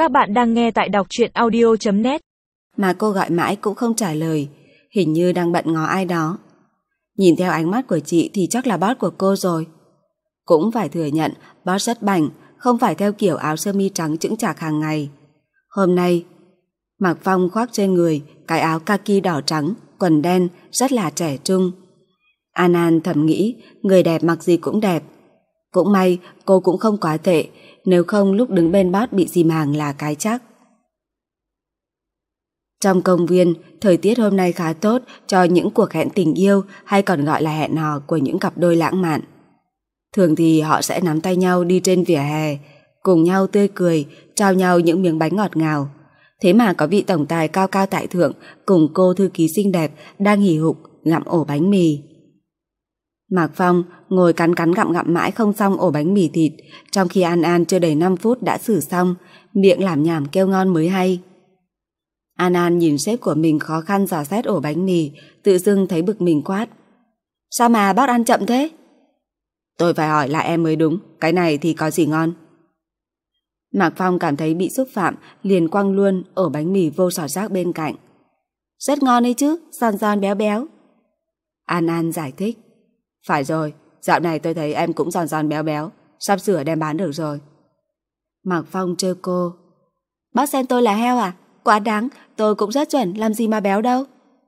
Các bạn đang nghe tại đọc truyện audio.net. Mà cô gọi mãi cũng không trả lời, hình như đang bận ngó ai đó. Nhìn theo ánh mắt của chị thì chắc là boss của cô rồi. Cũng phải thừa nhận boss rất bảnh, không phải theo kiểu áo sơ mi trắng chững chạc hàng ngày. Hôm nay Mạc Phong khoác trên người cái áo kaki đỏ trắng, quần đen, rất là trẻ trung. An An thầm nghĩ người đẹp mặc gì cũng đẹp. Cũng may cô cũng không quá tệ, nếu không lúc đứng bên boss bị dìm hàng là cái chắc. Trong công viên, thời tiết hôm nay khá tốt cho những cuộc hẹn tình yêu hay còn gọi là hẹn hò của những cặp đôi lãng mạn. Thường thì họ sẽ nắm tay nhau đi trên vỉa hè, cùng nhau tươi cười, trao nhau những miếng bánh ngọt ngào. Thế mà có vị tổng tài cao cao tại thượng cùng cô thư ký xinh đẹp đang hì hục gặm ổ bánh mì. Mạc Phong ngồi cắn gặm mãi không xong ổ bánh mì thịt, trong khi An An chưa đầy 5 phút đã xử xong, miệng lảm nhảm kêu ngon mới hay. An An nhìn sếp của mình khó khăn dò xét ổ bánh mì, tự dưng thấy bực mình quát. Sao mà bác ăn chậm thế? Tôi phải hỏi lại em mới đúng, cái này thì có gì ngon? Mạc Phong cảm thấy bị xúc phạm, liền quăng luôn ổ bánh mì vô sọt rác bên cạnh. Rất ngon đấy chứ, giòn giòn béo béo. An An giải thích. Phải rồi, dạo này tôi thấy em cũng giòn giòn béo béo, sắp sửa đem bán được rồi. Mạc Phong trêu cô. Bác xem tôi là heo à? Quá đáng, tôi cũng rất chuẩn, làm gì mà béo đâu.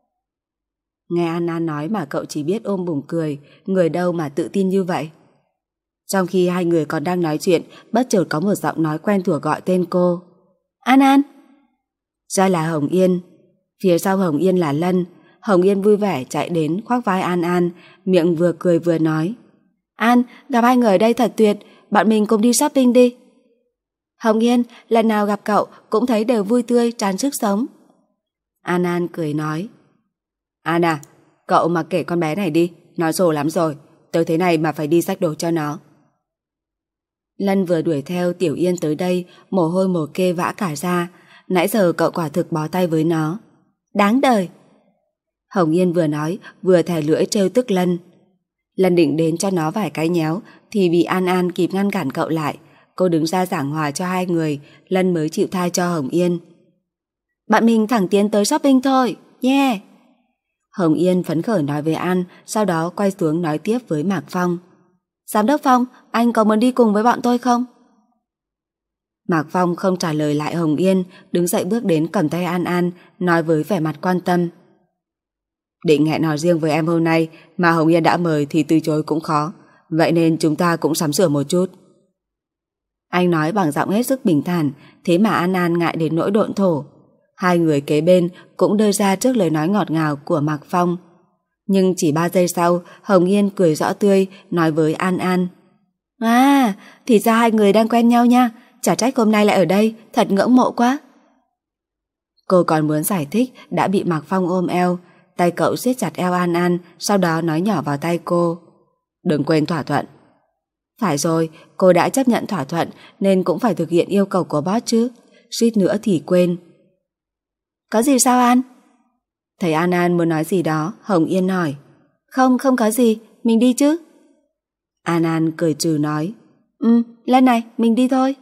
Nghe An An nói mà cậu chỉ biết ôm bụng cười, người đâu mà tự tin như vậy. Trong khi hai người còn đang nói chuyện, bất chợt có một giọng nói quen thuộc gọi tên cô. An An! Ra là Hồng Yên. Phía sau Hồng Yên là Lân. Hồng Yên vui vẻ chạy đến khoác vai An An, miệng vừa cười vừa nói. An, gặp hai người ở đây thật tuyệt, bọn mình cùng đi shopping đi. Hồng Yên, lần nào gặp cậu cũng thấy đều vui tươi, tràn sức sống. An An cười nói. An à, cậu mặc kệ con bé này đi, nó rồ lắm rồi, tới thế này mà phải đi xách đồ cho nó. Lân vừa đuổi theo Tiểu Yên tới đây, mồ hôi mồ kê vã cả ra, nãy giờ cậu quả thực bó tay với nó. Đáng đời. Hồng Yên vừa nói, vừa thè lưỡi trêu tức Lân. Lân định đến cho nó vài cái nhéo, thì bị An An kịp ngăn cản cậu lại. Cô đứng ra giảng hòa cho hai người, Lân mới chịu tha cho Hồng Yên. Bạn mình thẳng tiến tới shopping thôi, yeah. Hồng Yên phấn khởi nói với An, sau đó quay xuống nói tiếp với Mạc Phong. Giám đốc Phong, anh có muốn đi cùng với bọn tôi không? Mạc Phong không trả lời lại Hồng Yên, đứng dậy bước đến cầm tay An An, nói với vẻ mặt quan tâm. Định hẹn hò riêng với em hôm nay, mà Hồng Yên đã mời thì từ chối cũng khó, vậy nên chúng ta cũng sắm sửa một chút. Anh nói bằng giọng hết sức bình thản, thế mà An An ngại đến nỗi độn thổ. Hai người kế bên cũng đơ ra trước lời nói ngọt ngào của Mạc Phong. Nhưng chỉ 3 giây sau, Hồng Yên cười rõ tươi, nói với An An. À, thì ra hai người đang quen nhau nha, chả trách hôm nay lại ở đây, thật ngưỡng mộ quá. Cô còn muốn giải thích, đã bị Mạc Phong ôm eo, tay cậu siết chặt eo An An, sau đó nói nhỏ vào tai cô. Đừng quên thỏa thuận. Phải rồi, cô đã chấp nhận thỏa thuận nên cũng phải thực hiện yêu cầu của boss chứ, suýt nữa thì quên. Có gì sao An? Thấy An An muốn nói gì đó, Hồng Yên hỏi. Không có gì, mình đi chứ. An An cười trừ nói. Lân này, mình đi thôi.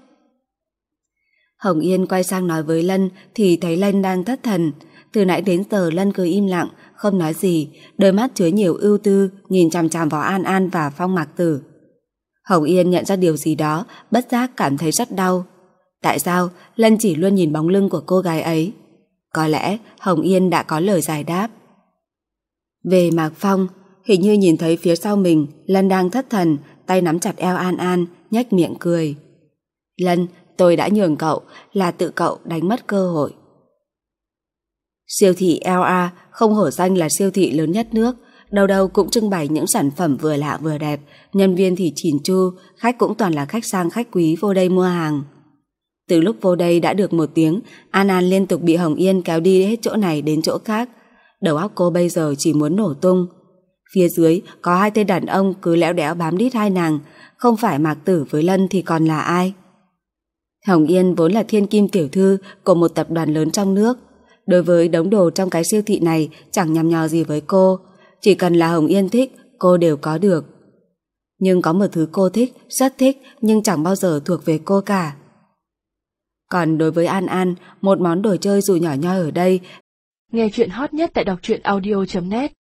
Hồng Yên quay sang nói với Lân thì thấy Lân đang thất thần. Từ nãy đến giờ Lân cứ im lặng, không nói gì, đôi mắt chứa nhiều ưu tư, nhìn chằm chằm vào An An và Phong Mạc Tử. Hồng Yên nhận ra điều gì đó, bất giác cảm thấy rất đau. Tại sao Lân chỉ luôn nhìn bóng lưng của cô gái ấy? Có lẽ Hồng Yên đã có lời giải đáp. Về Mạc Phong, hình như nhìn thấy phía sau mình Lân đang thất thần, tay nắm chặt eo An An, nhếch miệng cười. Lân, tôi đã nhường cậu, là tự cậu đánh mất cơ hội. Siêu thị LA không hổ danh là siêu thị lớn nhất nước, đâu đâu cũng trưng bày những sản phẩm vừa lạ vừa đẹp, nhân viên thì chỉn chu, khách cũng toàn là khách sang khách quý vô đây mua hàng. Từ lúc vô đây đã được 1 tiếng, An An liên tục bị Hồng Yên kéo đi hết chỗ này đến chỗ khác. Đầu óc cô bây giờ chỉ muốn nổ tung. Phía dưới có 2 tên đàn ông cứ lẽo đẽo bám đít hai nàng, không phải Mạc Tử với Lân thì còn là ai? Hồng Yên vốn là thiên kim tiểu thư của một tập đoàn lớn trong nước. Đối với đống đồ trong cái siêu thị này chẳng nhằm nhò gì với cô, chỉ cần là Hồng Yên thích, cô đều có được. Nhưng có một thứ cô thích, rất thích, nhưng chẳng bao giờ thuộc về cô cả. Còn đối với An An, một món đồ chơi dù nhỏ nhoi ở đây. Nghe chuyện hot nhất tại đọc truyện audio.net